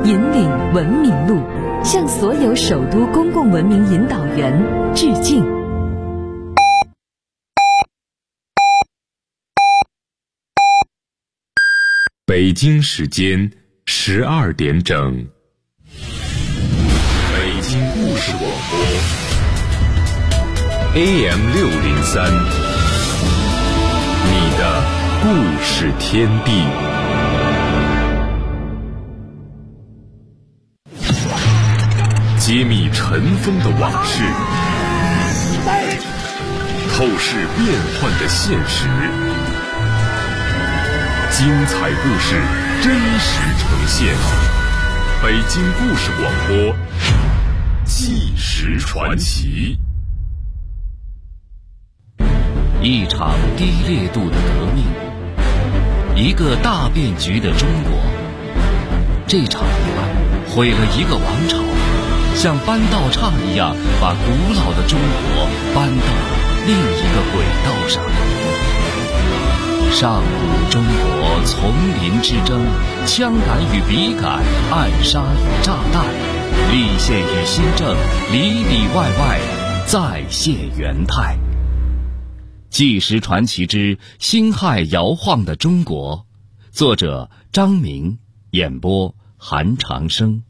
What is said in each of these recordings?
引领文明路，向所有首都公共文明引导员致敬。 北京时间12点整，北京故事广播 AM603，你的故事天地。揭秘尘封的往事，透视变幻的现实，精彩故事真实呈现。北京故事广播，纪实传奇。 一场低烈度的革命，一个大变局的中国。这场疑案毁了一个王朝，像搬道岔一样把古老的中国搬到了另一个轨道上。上古中国丛林之争，枪杆与笔杆，暗杀与炸弹，立宪与新政，里里外外再现元态。纪实传奇之辛亥摇晃的中国，作者张明，演播韩长生。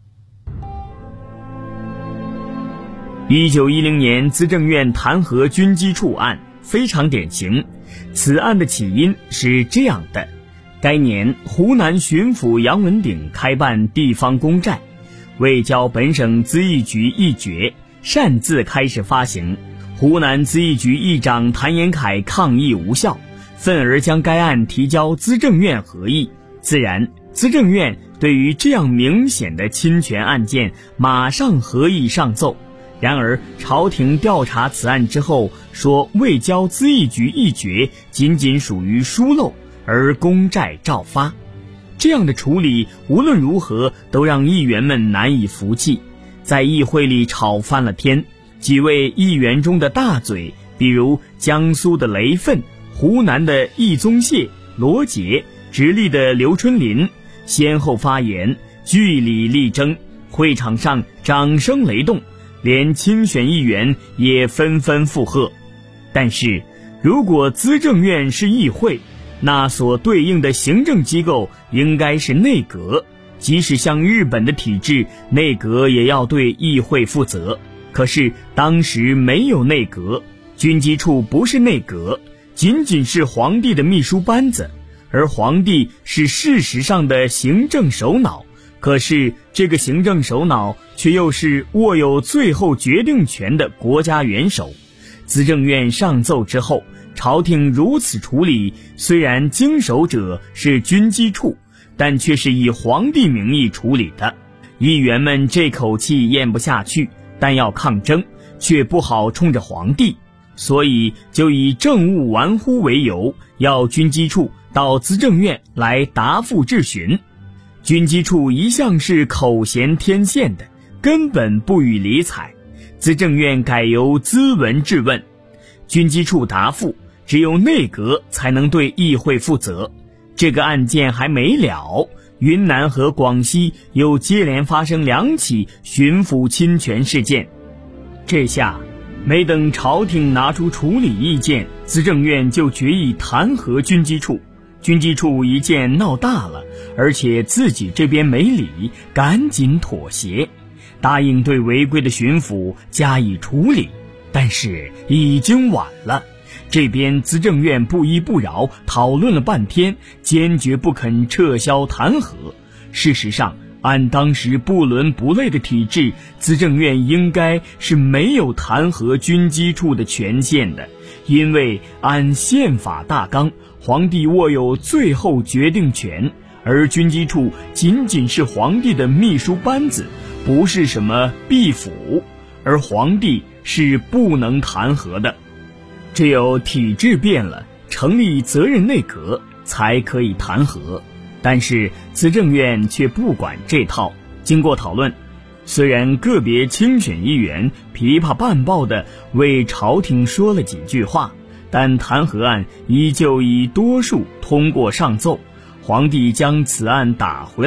1910年资政院弹劾军机处案非常典型。此案的起因是这样的：该年湖南巡抚杨文鼎开办地方公债，未交本省资议局议决，擅自开始发行。湖南资议局议长谭延闿抗议无效，愤而将该案提交资政院核议。自然，资政院对于这样明显的侵权案件马上核议上奏。然而朝廷调查此案之后说，未交资议局议决仅仅属于疏漏，而公债照发。这样的处理无论如何都让议员们难以服气，在议会里吵翻了天。几位议员中的大嘴，比如江苏的雷奋、湖南的易宗燮、罗杰、直隶的刘春林先后发言，据理力争，会场上掌声雷动，连亲选议员也纷纷附和。但是如果资政院是议会，那所对应的行政机构应该是内阁，即使像日本的体制，内阁也要对议会负责。可是当时没有内阁，军机处不是内阁，仅仅是皇帝的秘书班子，而皇帝是事实上的行政首脑。可是这个行政首脑却又是握有最后决定权的国家元首。资政院上奏之后，朝廷如此处理，虽然经手者是军机处，但却是以皇帝名义处理的。议员们这口气咽不下去，但要抗争，却不好冲着皇帝，所以就以政务玩忽为由，要军机处到资政院来答复质询。军机处一向是口嫌天宪的，根本不予理睬。资政院改由资文质问，军机处答复，只有内阁才能对议会负责。这个案件还没了，云南和广西又接连发生2起巡抚侵权事件。这下没等朝廷拿出处理意见，资政院就决议弹劾军机处。军机处一见闹大了，而且自己这边没理，赶紧妥协，答应对违规的巡抚加以处理。但是已经晚了，这边资政院不依不饶，讨论了半天，坚决不肯撤销弹劾。事实上，按当时不伦不类的体制，资政院应该是没有弹劾军机处的权限的，因为按宪法大纲，皇帝握有最后决定权，而军机处仅仅是皇帝的秘书班子，不是什么弼府，而皇帝是不能弹劾的。只有体制变了，成立责任内阁，才可以弹劾。但是资政院却不管这套。经过讨论，虽然个别亲选议员琵琶半抱地为朝廷说了几句话，但弹劾案依旧以多数通过上奏。皇帝将此案打回来，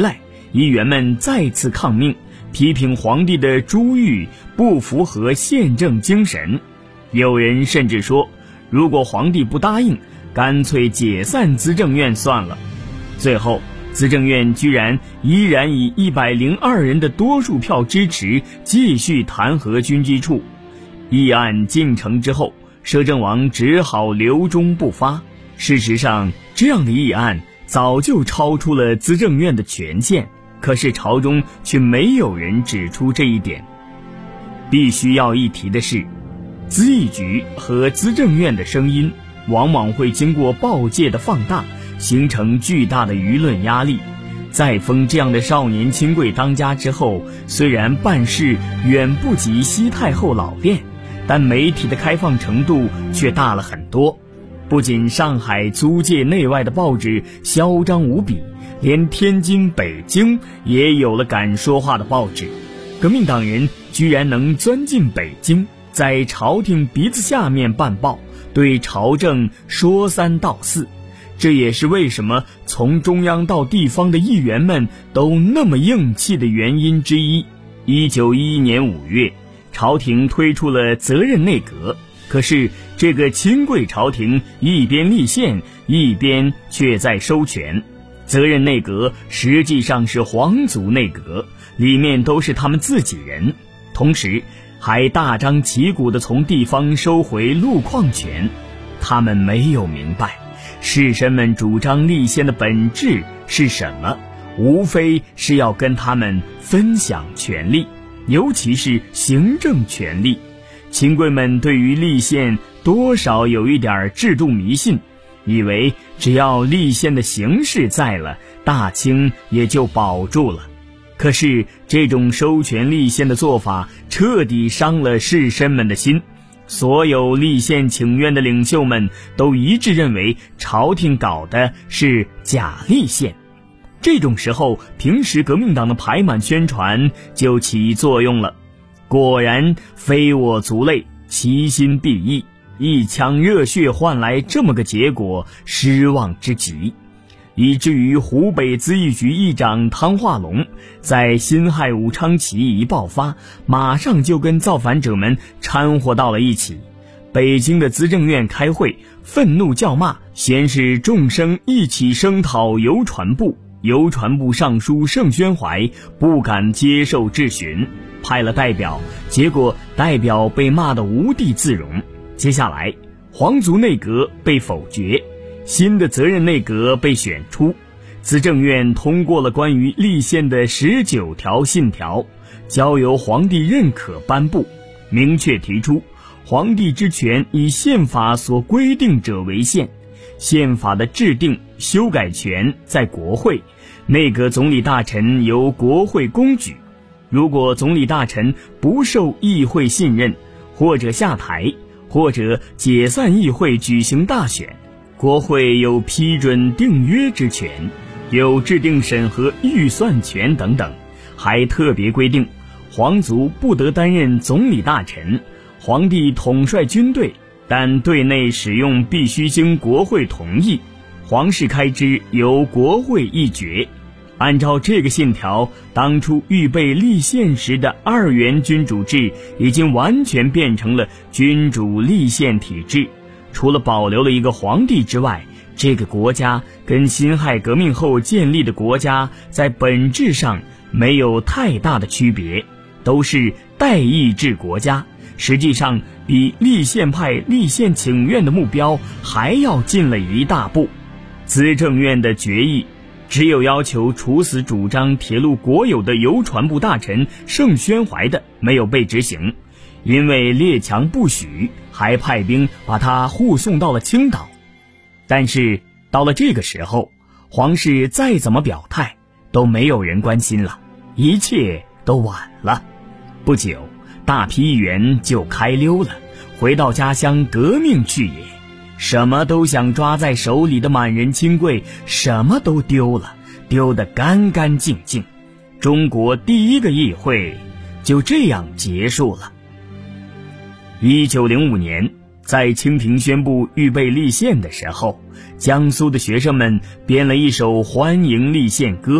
议员们再次抗命，批评皇帝的珠玉不符合宪政精神。有人甚至说，如果皇帝不答应，干脆解散资政院算了。最后资政院居然依然以102人的多数票支持，继续弹劾军机处。议案进程之后，摄政王只好留中不发。事实上，这样的议案早就超出了资政院的权限，可是朝中却没有人指出这一点。必须要一提的是，资议局和资政院的声音往往会经过报界的放大，形成巨大的舆论压力。在封这样的少年亲贵当家之后，虽然办事远不及西太后老练，但媒体的开放程度却大了很多。不仅上海租界内外的报纸嚣张无比，连天津、北京也有了敢说话的报纸。革命党人居然能钻进北京，在朝廷鼻子下面办报，对朝政说三道四。这也是为什么从中央到地方的议员们都那么硬气的原因之一。1911年5月，朝廷推出了责任内阁，可是这个亲贵朝廷一边立宪，一边却在收权。责任内阁实际上是皇族内阁，里面都是他们自己人，同时还大张旗鼓地从地方收回路况权。他们没有明白士绅们主张立宪的本质是什么，无非是要跟他们分享权力，尤其是行政权力。亲贵们对于立宪多少有一点制度迷信，以为只要立宪的形式在了，大清也就保住了。可是这种收权立宪的做法彻底伤了士绅们的心，所有立宪请愿的领袖们都一致认为朝廷搞的是假立宪。这种时候，平时革命党的排满宣传就起作用了。果然非我族类，其心必异，一腔热血换来这么个结果，失望之极。以至于湖北资议局议长汤化龙在辛亥武昌起义一爆发，马上就跟造反者们掺和到了一起。北京的资政院开会，愤怒叫骂，先是众生一起声讨邮传部，邮传部尚书盛宣怀不敢接受质询，派了代表，结果代表被骂得无地自容。接下来皇族内阁被否决，新的责任内阁被选出，资政院通过了关于立宪的19条信条，交由皇帝认可颁布，明确提出皇帝之权以宪法所规定者为限，宪法的制定修改权在国会，内阁总理大臣由国会公举，如果总理大臣不受议会信任，或者下台，或者解散议会举行大选，国会有批准订约之权，有制定审核预算权等等。还特别规定皇族不得担任总理大臣，皇帝统帅军队，但队内使用必须经国会同意，皇室开支由国会议决。按照这个信条，当初预备立宪时的2元君主制已经完全变成了君主立宪体制。除了保留了一个皇帝之外，这个国家跟辛亥革命后建立的国家在本质上没有太大的区别，都是代议制国家，实际上比立宪派立宪请愿的目标还要近了一大步。资政院的决议只有要求处死主张铁路国有的邮传部大臣盛宣怀的没有被执行，因为列强不许，还派兵把他护送到了青岛。但是到了这个时候，皇室再怎么表态都没有人关心了，一切都晚了。不久，大批议员就开溜了，回到家乡革命去也。什么都想抓在手里的满人亲贵，什么都丢了，丢得干干净净。中国第一个议会就这样结束了。1905年，在清廷宣布预备立宪的时候，江苏的学生们编了一首欢迎立宪歌，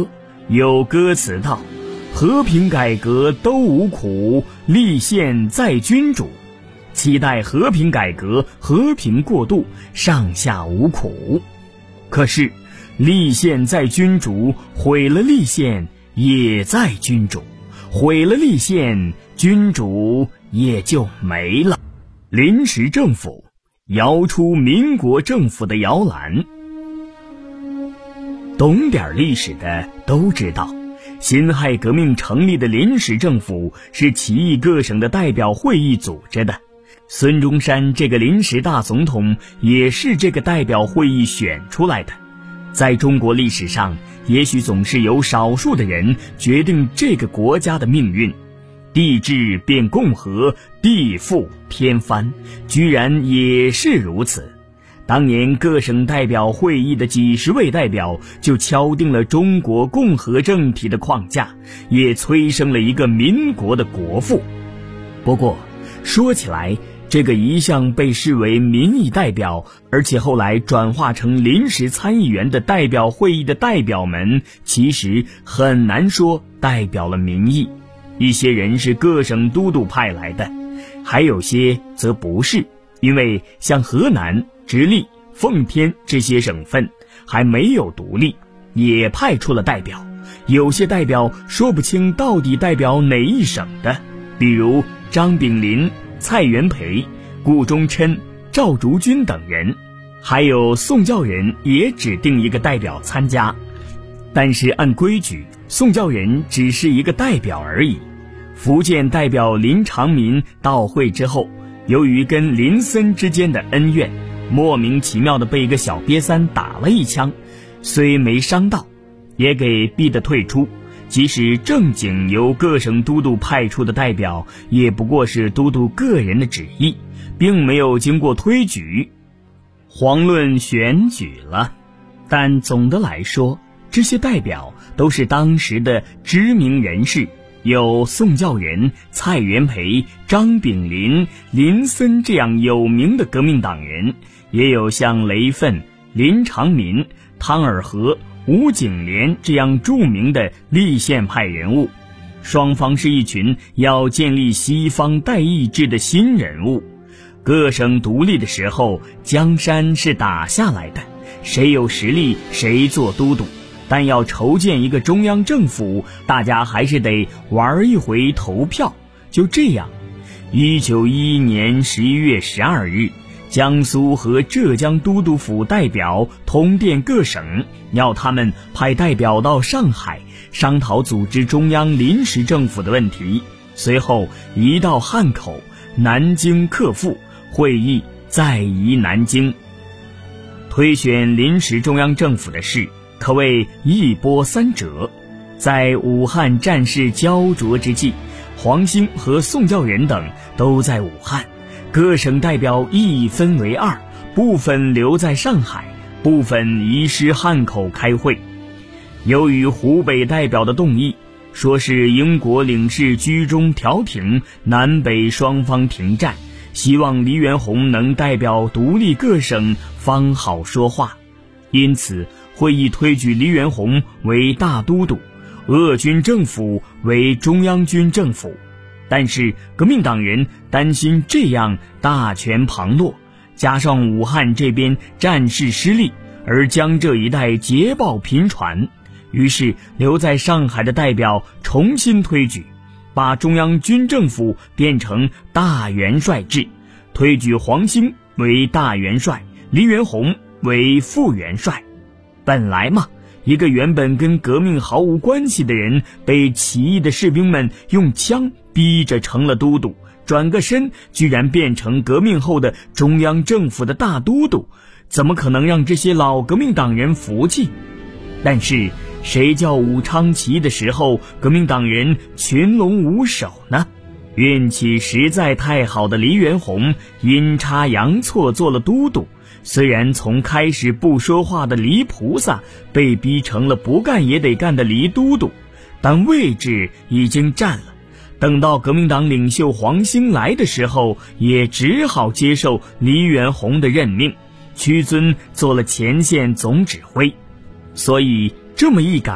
有歌词道：和平改革都无苦，立宪在君主。期待和平改革，和平过渡，上下无苦。可是立宪在君主，毁了立宪也在君主，毁了立宪，君主也就没了。临时政府摇出民国政府的摇篮。懂点历史的都知道，辛亥革命成立的临时政府是起义各省的代表会议组织的，孙中山这个临时大总统也是这个代表会议选出来的。在中国历史上，也许总是由少数的人决定这个国家的命运。帝制变共和，地覆天翻，居然也是如此。当年各省代表会议的几十位代表就敲定了中国共和政体的框架，也催生了一个民国的国父。不过说起来，这个一向被视为民意代表，而且后来转化成临时参议员的代表会议的代表们，其实很难说代表了民意。一些人是各省都督派来的，还有些则不是，因为像河南、直隶、奉天这些省份还没有独立，也派出了代表。有些代表说不清到底代表哪一省的，比如张炳麟、蔡元培、顾中琛、赵竹君等人，还有宋教仁也指定一个代表参加。但是按规矩，宋教仁只是一个代表而已。福建代表林长民到会之后，由于跟林森之间的恩怨，莫名其妙的被一个小瘪三打了一枪，虽没伤到，也给逼得退出。即使正经由各省都督派出的代表，也不过是都督个人的旨意，并没有经过推举，遑论选举了。但总的来说，这些代表都是当时的知名人士，有宋教仁、蔡元培、张炳麟、林森这样有名的革命党人，也有像雷奋、林长民、汤尔和、吴景莲这样著名的立宪派人物。双方是一群要建立西方代议制的新人物。各省独立的时候，江山是打下来的，谁有实力谁做都督，但要筹建一个中央政府，大家还是得玩一回投票。就这样，1911年11月12日，江苏和浙江都督府代表通电各省，要他们派代表到上海商讨组织中央临时政府的问题。随后移到汉口、南京克复，会议再移南京。推选临时中央政府的事可谓一波三折。在武汉战事焦灼之际，黄兴和宋教仁等都在武汉，各省代表一分为二，部分留在上海，部分移师汉口开会。由于湖北代表的动议，说是英国领事居中调停，南北双方停战，希望黎元洪能代表独立各省方好说话。因此会议推举黎元洪为大都督，鄂军政府为中央军政府。但是革命党人担心这样大权旁落，加上武汉这边战事失利，而江浙一带捷报频传，于是留在上海的代表重新推举，把中央军政府变成大元帅制，推举黄兴为大元帅，黎元洪为副元帅。本来嘛，一个原本跟革命毫无关系的人，被起义的士兵们用枪逼着成了都督，转个身居然变成革命后的中央政府的大都督，怎么可能让这些老革命党人服气？但是谁叫武昌起义的时候革命党人群龙无首呢？运气实在太好的黎元洪阴差阳错做了都督，虽然从开始不说话的黎菩萨被逼成了不干也得干的黎都督，但位置已经占了。等到革命党领袖黄兴来的时候，也只好接受黎元洪的任命，屈尊做了前线总指挥。所以这么一改，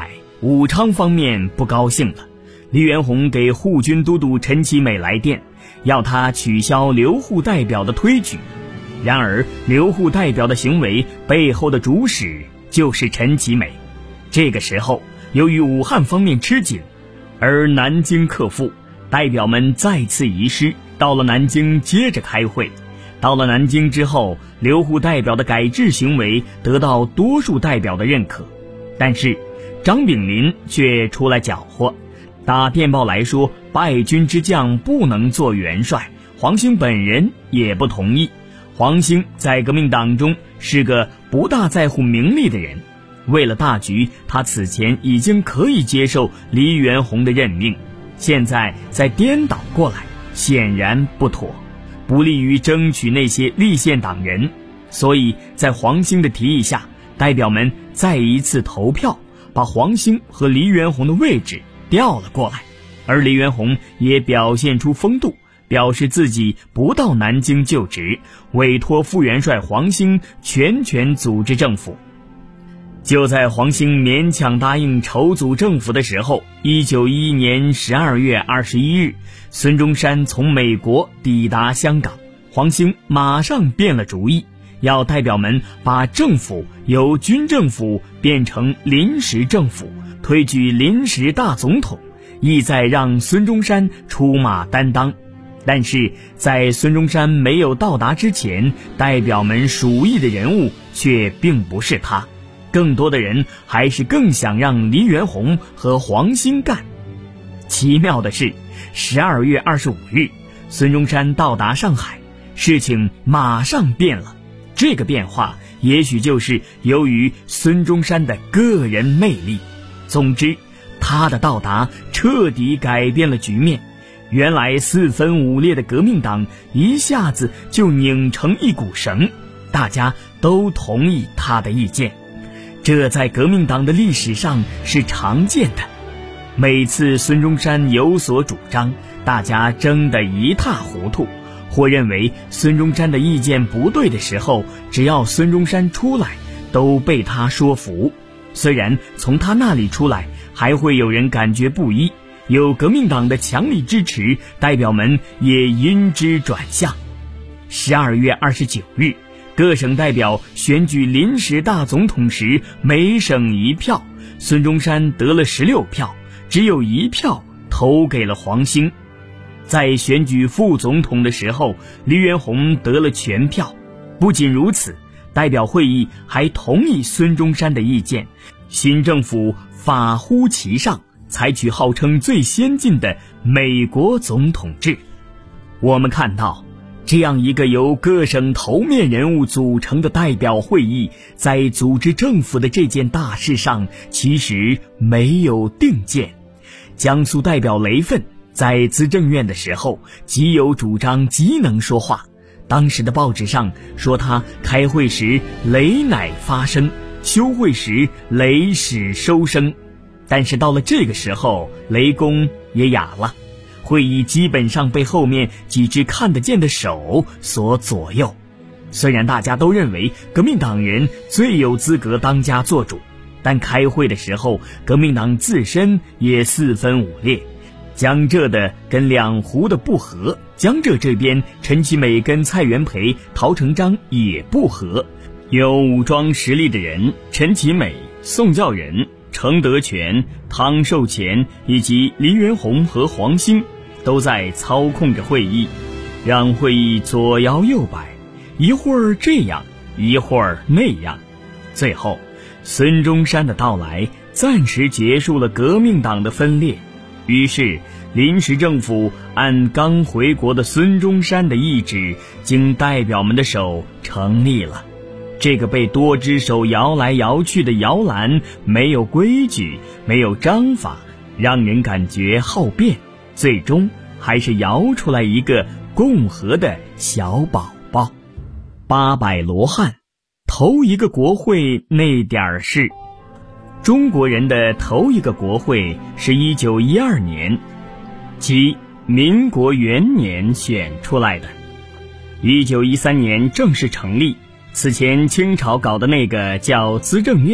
武昌方面不高兴了，黎元洪给护军都督陈其美来电，要他取消留沪代表的推举。然而留沪代表的行为背后的主使就是陈其美。这个时候由于武汉方面吃紧，而南京克复，代表们再次移师到了南京接着开会。到了南京之后，留沪代表的改制行为得到多数代表的认可，但是张炳麟却出来搅和，打电报来说败军之将不能做元帅，黄兴本人也不同意。黄兴在革命党中是个不大在乎名利的人，为了大局，他此前已经可以接受黎元洪的任命，现在再颠倒过来，显然不妥，不利于争取那些立宪党人。所以在黄兴的提议下，代表们再一次投票，把黄兴和黎元洪的位置调了过来。而黎元洪也表现出风度，表示自己不到南京就职，委托副元帅黄兴全权组织政府。就在黄兴勉强答应筹组政府的时候，1911年12月21日，孙中山从美国抵达香港，黄兴马上变了主意，要代表们把政府由军政府变成临时政府，推举临时大总统，意在让孙中山出马担当。但是在孙中山没有到达之前，代表们属意的人物却并不是他，更多的人还是更想让黎元洪和黄兴干。奇妙的是，12月25日，孙中山到达上海，事情马上变了。这个变化也许就是由于孙中山的个人魅力。总之，他的到达彻底改变了局面。原来四分五裂的革命党一下子就拧成一股绳，大家都同意他的意见。这在革命党的历史上是常见的。每次孙中山有所主张，大家争得一塌糊涂，或认为孙中山的意见不对的时候，只要孙中山出来，都被他说服。虽然从他那里出来，还会有人感觉不依，有革命党的强力支持，代表们也因之转向。12月29日，各省代表选举临时大总统时，每省1票，孙中山得了16票，只有1票投给了黄兴。在选举副总统的时候，黎元洪得了全票。不仅如此，代表会议还同意孙中山的意见，新政府法乎其上，采取号称最先进的美国总统制。我们看到，这样一个由各省头面人物组成的代表会议，在组织政府的这件大事上其实没有定见。江苏代表雷奋在资政院的时候极有主张，极能说话。当时的报纸上说他开会时雷乃发声，休会时雷始收声。但是到了这个时候，雷公也哑了，会议基本上被后面几只看得见的手所左右。虽然大家都认为革命党人最有资格当家做主，但开会的时候，革命党自身也四分五裂。江浙的跟两湖的不和，江浙这边陈其美跟蔡元培、陶成章也不和，有武装实力的人，陈其美、宋教仁、程德全、汤寿乾以及黎元洪和黄兴都在操控着会议，让会议左摇右摆，一会儿这样，一会儿那样。最后，孙中山的到来暂时结束了革命党的分裂，于是临时政府按刚回国的孙中山的意志，经代表们的手成立了。这个被多只手摇来摇去的摇篮，没有规矩，没有章法，让人感觉好变，最终还是摇出来一个共和的小宝宝。800罗汉，头一个国会那点事。中国人的头一个国会是1912年，即民国元年选出来的。1913年正式成立。此前清朝搞的那个叫资政院，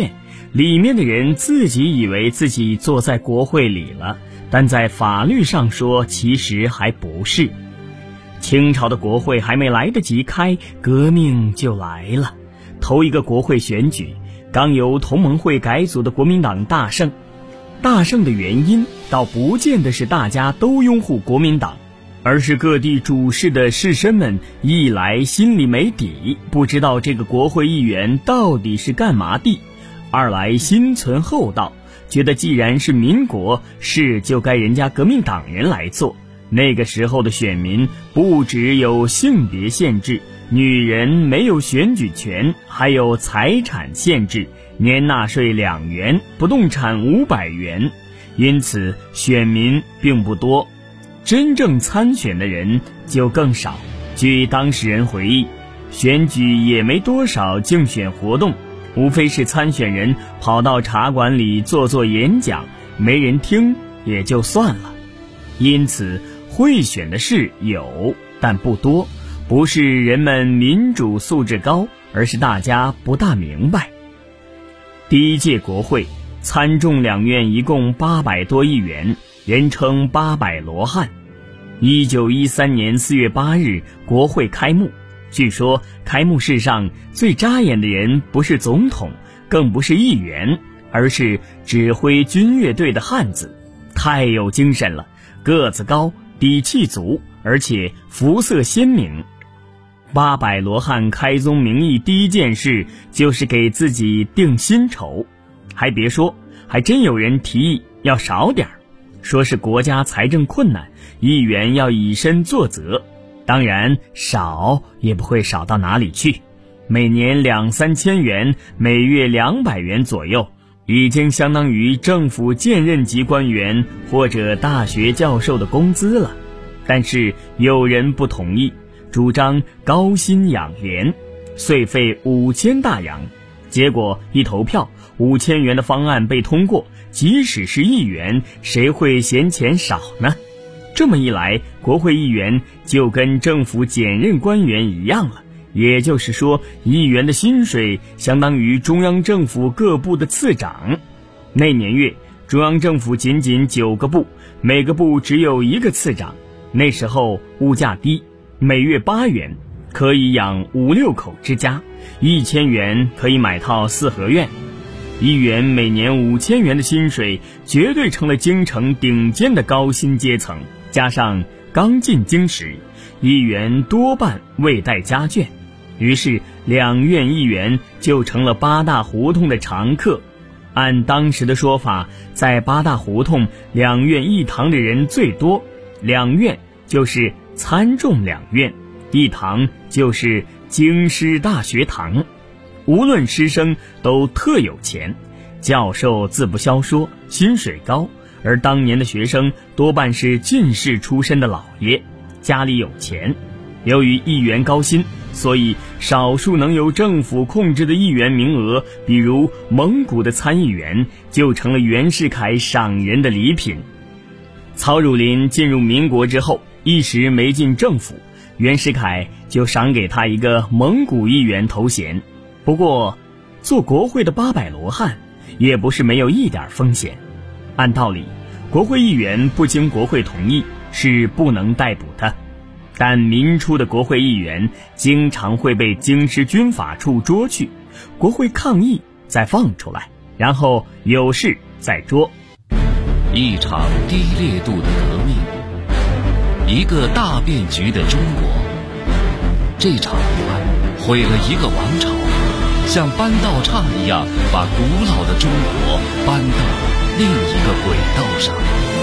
里面的人自己以为自己坐在国会里了，但在法律上说其实还不是。清朝的国会还没来得及开，革命就来了。头一个国会选举，刚由同盟会改组的国民党大胜。大胜的原因倒不见得是大家都拥护国民党，而是各地主事的士绅们一来心里没底，不知道这个国会议员到底是干嘛的；二来心存厚道，觉得既然是民国，事就该人家革命党人来做。那个时候的选民不只有性别限制，女人没有选举权，还有财产限制，年纳税2元，不动产500元，因此选民并不多，真正参选的人就更少。据当事人回忆，选举也没多少竞选活动，无非是参选人跑到茶馆里做演讲，没人听也就算了。因此会选的事有，但不多，不是人们民主素质高，而是大家不大明白。第一届国会参众两院一共800多议员，人称800罗汉。1913年4月8日国会开幕，据说开幕式上最扎眼的人不是总统，更不是议员，而是指挥军乐队的汉子，太有精神了，个子高，底气足，而且肤色鲜明。800罗汉开宗明义第一件事就是给自己定薪酬，还别说，还真有人提议要少点，说是国家财政困难，议员要以身作则。当然少也不会少到哪里去，每年2-3千元，每月200元左右，已经相当于政府荐任级官员或者大学教授的工资了。但是有人不同意，主张高薪养廉，岁费5000大洋。结果一投票，5000元的方案被通过，即使是议员，谁会嫌钱少呢？这么一来，国会议员就跟政府检任官员一样了，也就是说，议员的薪水相当于中央政府各部的次长。那年月，中央政府仅仅9个部，每个部只有1个次长。那时候物价低，每月8元可以养5-6口之家，1000元可以买套4合院。议员每年5000元的薪水，绝对成了京城顶尖的高薪阶层。加上刚进京时，议员多半未带家眷，于是两院议员就成了8大胡同的常客。按当时的说法，在8大胡同两院一堂的人最多，两院就是参众两院，一堂就是京师大学堂。无论师生都特有钱，教授自不消说，薪水高，而当年的学生多半是进士出身的老爷，家里有钱。由于议员高薪，所以少数能由政府控制的议员名额，比如蒙古的参议员，就成了袁世凯赏人的礼品。曹汝霖进入民国之后，一时没进政府，袁世凯就赏给他一个蒙古议员头衔。不过做国会的800罗汉也不是没有一点风险。按道理，国会议员不经国会同意是不能逮捕的，但民初的国会议员经常会被京师军法处捉去，国会抗议再放出来，然后有事再捉。 一场低烈度的革命，一个大变局的中国。这场误案毁了一个王朝，像搬道岔一样把古老的中国搬到了另一个轨道上。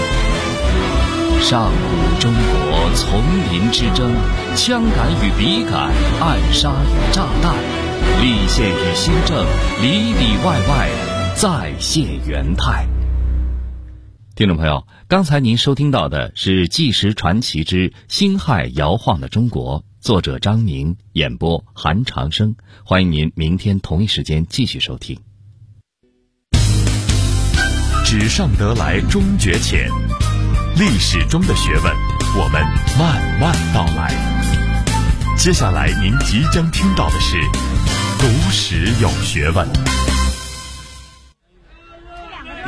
上古中国丛林之争，枪杆与笔杆，暗杀与炸弹，立宪与新政，里里外外再现元泰。听众朋友，刚才您收听到的是《纪实传奇之辛亥摇晃的中国》，作者张明，演播韩长生。欢迎您明天同一时间继续收听。 纸上得来终觉浅，历史中的学问，我们慢慢道来。接下来您即将听到的是读史有学问。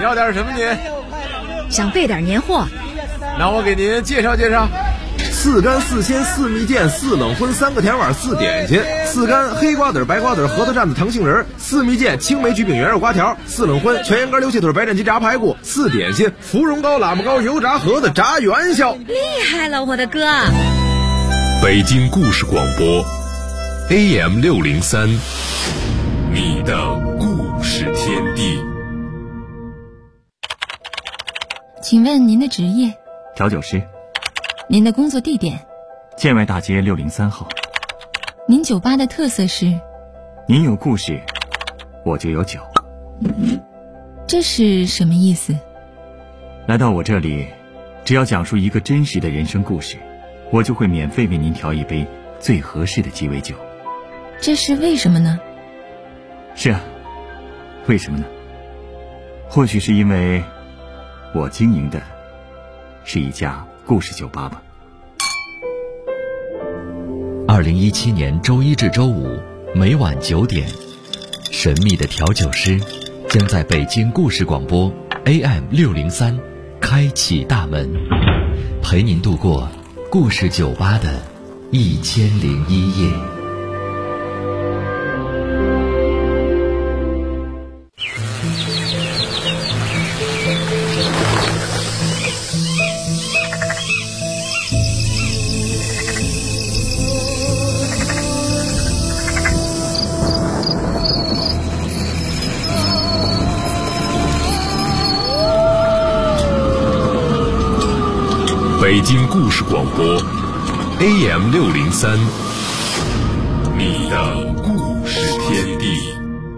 要点什么您？ 想备点年货。 那我给您介绍介绍。 4干4鲜4蜜饯4冷荤3个甜碗4点心，4干黑瓜子白瓜子核桃蘸子糖杏仁，4蜜饯青梅焗饼圆肉瓜条，4冷荤全羊肝溜蟹腿白斩鸡炸排骨，4点心芙蓉糕喇嘛糕油炸盒子炸元宵。 厉害了，我的哥！ 北京故事广播 AM603， 你的故事天地。 请问您的职业？ 调酒师。 您的工作地点？ 建外大街603号。 您酒吧的特色是？ 您有故事，我就有酒。 这是什么意思？ 来到我这里，只要讲述一个真实的人生故事，我就会免费为您调一杯最合适的鸡尾酒。 这是为什么呢？ 是啊，为什么呢？或许是因为我经营的是一家故事酒吧吧。 2017年周一至周五每晚9点，神秘的调酒师将在北京故事广播 AM603 开启大门，陪您度过故事酒吧的1001夜。 北京故事广播 AM603， 你的故事天地。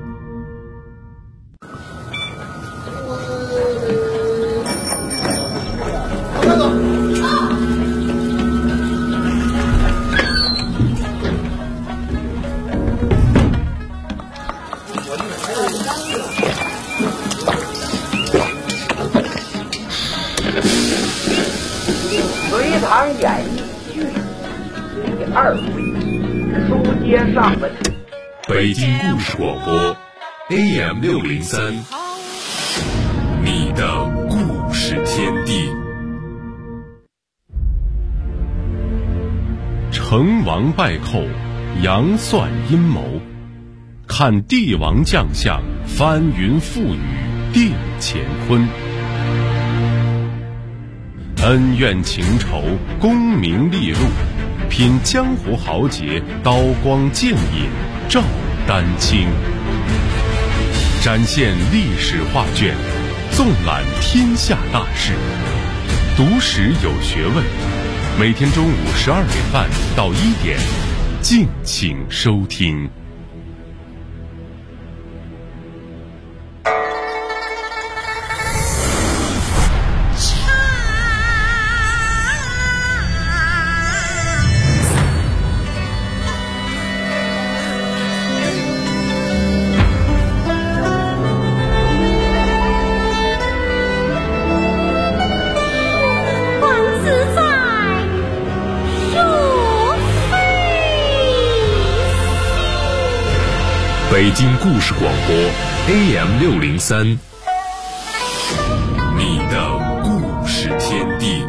隋唐演义序第2回，书接上文。 北京故事广播 AM603， 你的故事天地。 成王败寇，杨算阴谋，看帝王将相，翻云覆雨定乾坤。恩怨情仇，功名利禄，品江湖豪杰，刀光剑影，照丹青。展现历史画卷，纵览天下大事，读史有学问。每天中午12点半到1点，敬请收听。 北京故事广播 AM603， 你的故事天地。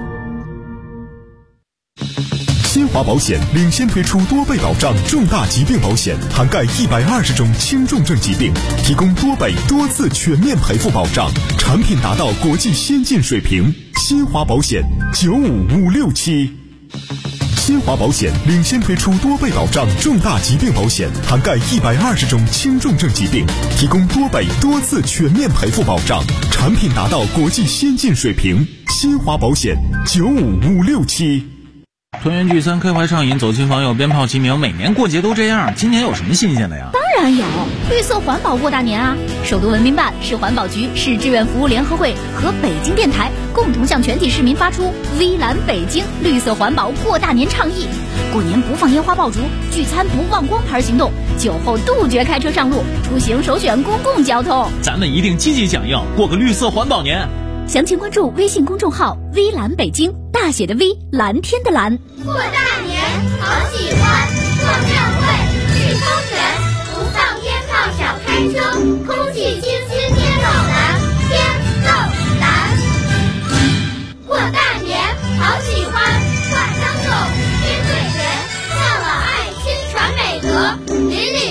新华保险领先推出多倍保障重大疾病保险，涵盖120种轻重症疾病，提供多倍多次全面赔付保障，产品达到国际先进水平。新华保险95567。新华保险领先推出多倍保障重大疾病保险，涵盖120种轻重症疾病，提供多倍多次全面赔付保障，产品达到国际先进水平。新华保险95567。 团圆聚餐，开怀畅饮，走亲访友，鞭炮齐鸣，每年过节都这样，今年有什么新鲜的呀？ 当然有，绿色环保过大年啊！首都文明办、市环保局、市志愿服务联合会和北京电台共同向全体市民发出微蓝北京绿色环保过大年倡议。过年不放烟花爆竹，聚餐不忘光牌行动，酒后杜绝开车上路，出行首选公共交通。 咱们一定积极响应，过个绿色环保年。 详情关注微信公众号微蓝北京，大写的 V， 蓝天的蓝。 过大年好喜欢，过庙会是公园，不放鞭炮少开车，空气清新。